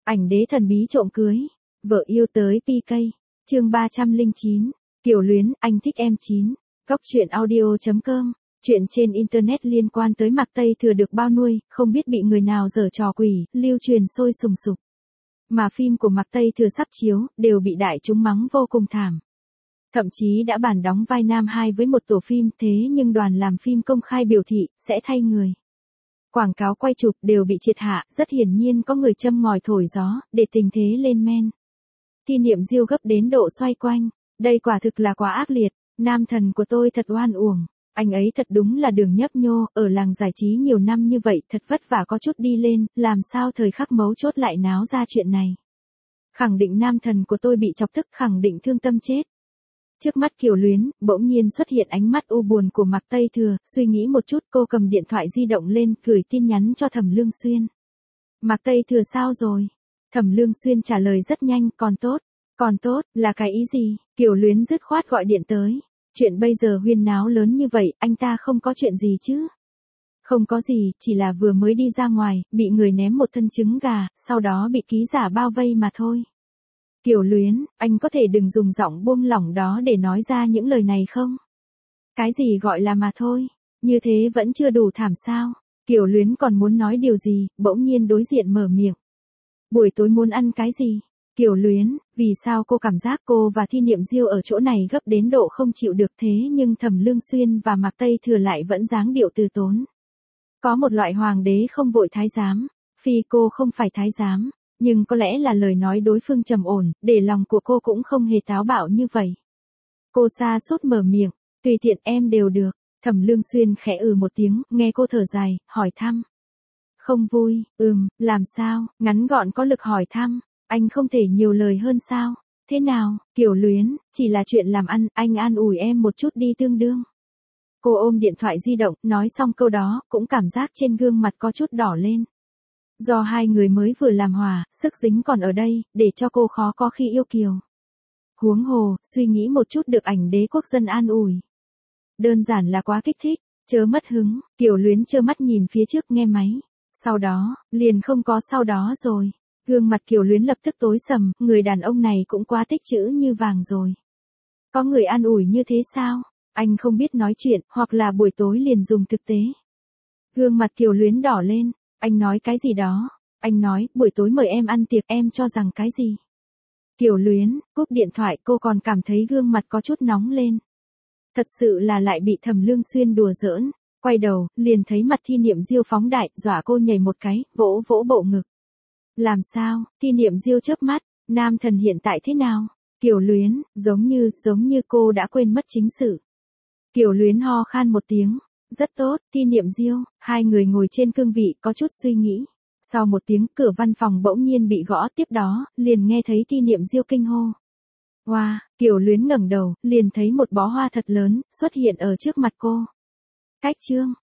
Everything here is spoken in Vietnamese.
Ảnh đế thần bí trộm cưới. Vợ yêu tới PK. Chương 309. Kiều Luyến, anh thích em 9. Góc truyện audio.com. Chuyện trên internet liên quan tới Mạc Tây Thừa được bao nuôi, không biết bị người nào giở trò quỷ, lưu truyền sôi sùng sục. Mà phim của Mạc Tây Thừa sắp chiếu, đều bị đại chúng mắng vô cùng thảm. Thậm chí đã bàn đóng vai nam 2 với một tổ phim, thế nhưng đoàn làm phim công khai biểu thị, sẽ thay người. Quảng cáo quay chụp đều bị triệt hạ, rất hiển nhiên có người châm ngòi thổi gió, để tình thế lên men. Thi Niệm Diêu gấp đến độ xoay quanh, đây quả thực là quá ác liệt, nam thần của tôi thật oan uổng, anh ấy thật đúng là đường nhấp nhô, ở làng giải trí nhiều năm như vậy, thật vất vả có chút đi lên, làm sao thời khắc mấu chốt lại náo ra chuyện này. Khẳng định nam thần của tôi bị chọc tức, khẳng định thương tâm chết. Trước mắt Kiều Luyến, bỗng nhiên xuất hiện ánh mắt u buồn của Mạc Tây Thừa, suy nghĩ một chút cô cầm điện thoại di động lên, gửi tin nhắn cho Thẩm Lương Xuyên. Mạc Tây Thừa sao rồi? Thẩm Lương Xuyên trả lời rất nhanh, còn tốt, là cái ý gì? Kiều Luyến dứt khoát gọi điện tới. Chuyện bây giờ huyên náo lớn như vậy, anh ta không có chuyện gì chứ? Không có gì, chỉ là vừa mới đi ra ngoài, bị người ném một thân trứng gà, sau đó bị ký giả bao vây mà thôi. Kiều Luyến, anh có thể đừng dùng giọng buông lỏng đó để nói ra những lời này không? Cái gì gọi là mà thôi? Như thế vẫn chưa đủ thảm sao? Kiều Luyến còn muốn nói điều gì, bỗng nhiên đối diện mở miệng. Buổi tối muốn ăn cái gì? Kiều Luyến, vì sao cô cảm giác cô và Thi Niệm Diêu ở chỗ này gấp đến độ không chịu được thế nhưng Thẩm Lương Xuyên và Mạc Tây Thừa lại vẫn dáng điệu từ tốn. Có một loại hoàng đế không vội thái giám, phi cô không phải thái giám. Nhưng có lẽ là lời nói đối phương trầm ổn, để lòng của cô cũng không hề táo bạo như vậy. Cô sa sút mở miệng, tùy tiện em đều được. Thẩm Lương Xuyên khẽ một tiếng, nghe cô thở dài, hỏi thăm. Không vui, làm sao, ngắn gọn có lực hỏi thăm, anh không thể nhiều lời hơn sao, thế nào, Kiều Luyến, chỉ là chuyện làm ăn, anh an ủi em một chút đi tương đương. Cô ôm điện thoại di động, nói xong câu đó, cũng cảm giác trên gương mặt có chút đỏ lên. Do hai người mới vừa làm hòa, sức dính còn ở đây, để cho cô khó có khi yêu Kiều. Huống hồ, suy nghĩ một chút được ảnh đế quốc dân an ủi. Đơn giản là quá kích thích, chớ mất hứng, Kiều Luyến trơ mắt nhìn phía trước nghe máy. Sau đó, liền không có sau đó rồi. Gương mặt Kiều Luyến lập tức tối sầm, người đàn ông này cũng quá tích chữ như vàng rồi. Có người an ủi như thế sao? Anh không biết nói chuyện, hoặc là buổi tối liền dùng thực tế. Gương mặt Kiều Luyến đỏ lên. Anh nói cái gì đó? Anh nói, buổi tối mời em ăn tiệc, em cho rằng cái gì? Kiều Luyến, cúp điện thoại, cô còn cảm thấy gương mặt có chút nóng lên. Thật sự là lại bị Thẩm Lương Xuyên đùa giỡn. Quay đầu, liền thấy mặt Thi Niệm Diêu phóng đại, dọa cô nhảy một cái, vỗ vỗ bộ ngực. Làm sao? Thi Niệm Diêu chớp mắt, nam thần hiện tại thế nào? Kiều Luyến, giống như cô đã quên mất chính sự. Kiều Luyến ho khan một tiếng. Rất tốt, Thi Niệm Diêu, hai người ngồi trên cương vị có chút suy nghĩ. Sau một tiếng cửa văn phòng bỗng nhiên bị gõ, tiếp đó, liền nghe thấy Thi Niệm Diêu kinh hô. Wow, Kiều Luyến ngẩng đầu, liền thấy một bó hoa thật lớn, xuất hiện ở trước mặt cô. Cách chương.